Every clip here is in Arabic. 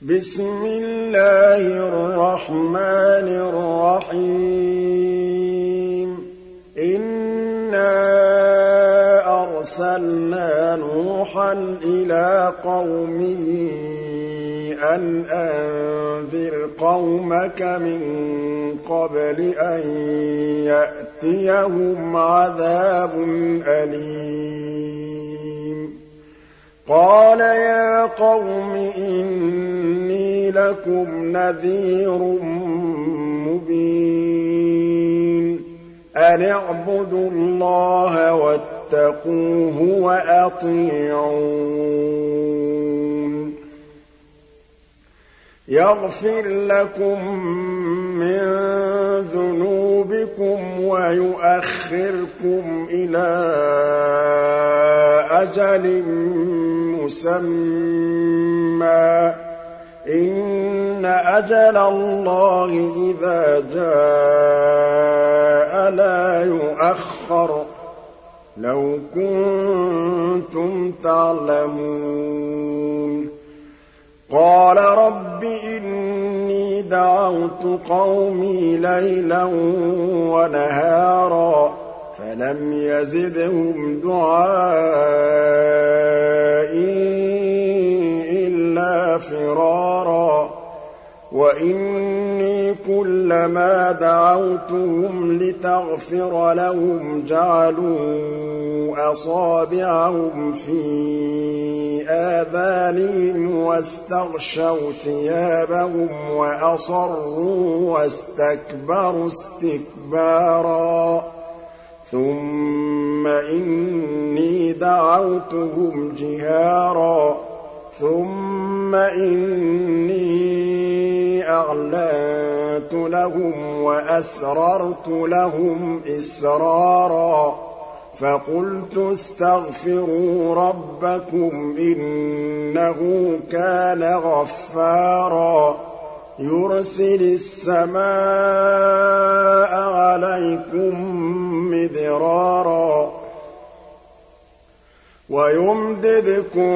بسم الله الرحمن الرحيم إنا أرسلنا نوحا إلى قومه أن أنذر قومك من قبل أن يأتيهم عذاب أليم قال يا قوم إني لكم نذير مبين أن اعبدوا الله واتقوه وأطيعون يغفر لكم من ذنوبكم ويؤخركم إلى أجل مسمى إن أجل الله إذا جاء لا يؤخر لو كنتم تعلمون قال رب إني دعوت قومي ليلا ونهارا فلم يزدهم دعائي إلا فرارا وإني كلما دعوتهم لتغفر لهم جعلوا أصابعهم في آذانهم واستغشوا ثيابهم وأصروا واستكبروا استكبارا ثم إني دعوتهم جهارا ثم إني أعلنت لهم وأسررت لهم إسرارا فقلت استغفروا ربكم إنه كان غفارا يرسل السماء عليكم مدرارا ويمددكم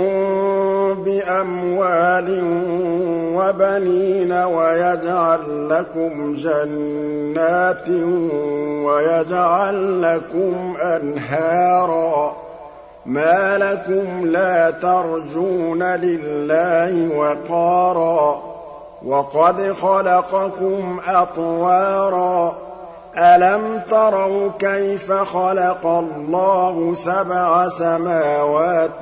بأموال وبنين ويجعل لكم جنات ويجعل لكم أنهارا ما لكم لا ترجون لله وقارا وقد خلقكم أطوارا ألم تروا كيف خلق الله 7 سماوات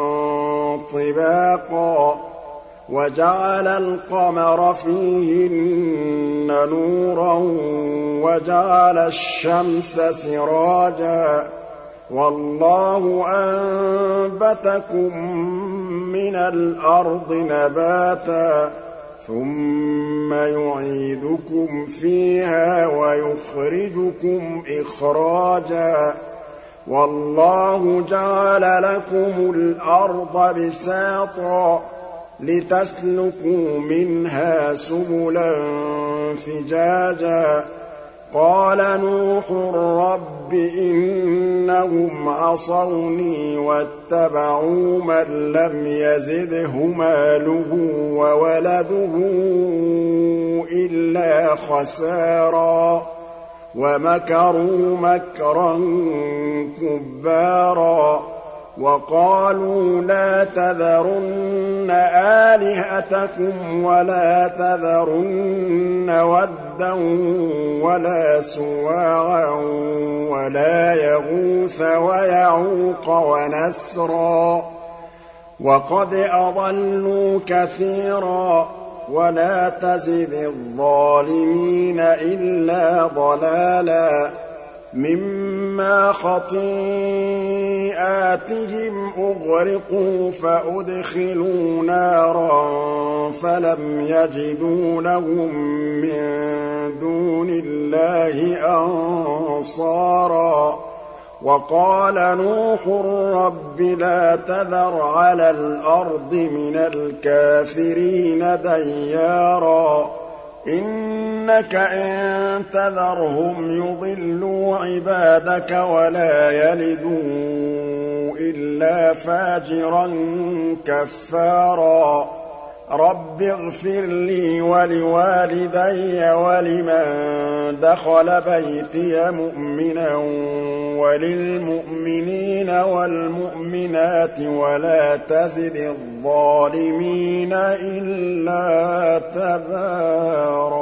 طباقا وجعل القمر فيهن نورا وجعل الشمس سراجا والله أنبتكم من الأرض نباتا ثم يعيدكم فيها ويخرجكم إخراجا والله جعل لكم الأرض بساطا لتسلكوا منها سبلا فجاجا قال نوح رب إنهم عصوني واتبعوا من لم يزده ماله وولده إلا خسارا ومكروا مكرا كبارا وقالوا لا تذرن آلهتكم ولا تذرن ودا ولا سواعا ولا يغوث ويعوق ونسرا وقد أضلوا كثيرا ولا تزد الظالمين إلا ضلالا مما خطيئاتهم أغرقوا فأدخلوا نارا فلم يجدوا لهم من دون الله أنصارا وقال نوح رب لا تذر على الأرض من الكافرين ديارا إنك إن تذرهم يضلوا عبادك ولا يلدوا إلا فاجرا كفارا رب اغفر لي ولوالدي ولمن دخل بيتي مؤمنا وللمؤمنين والمؤمنات ولا تزد الظالمين إلا تبارا.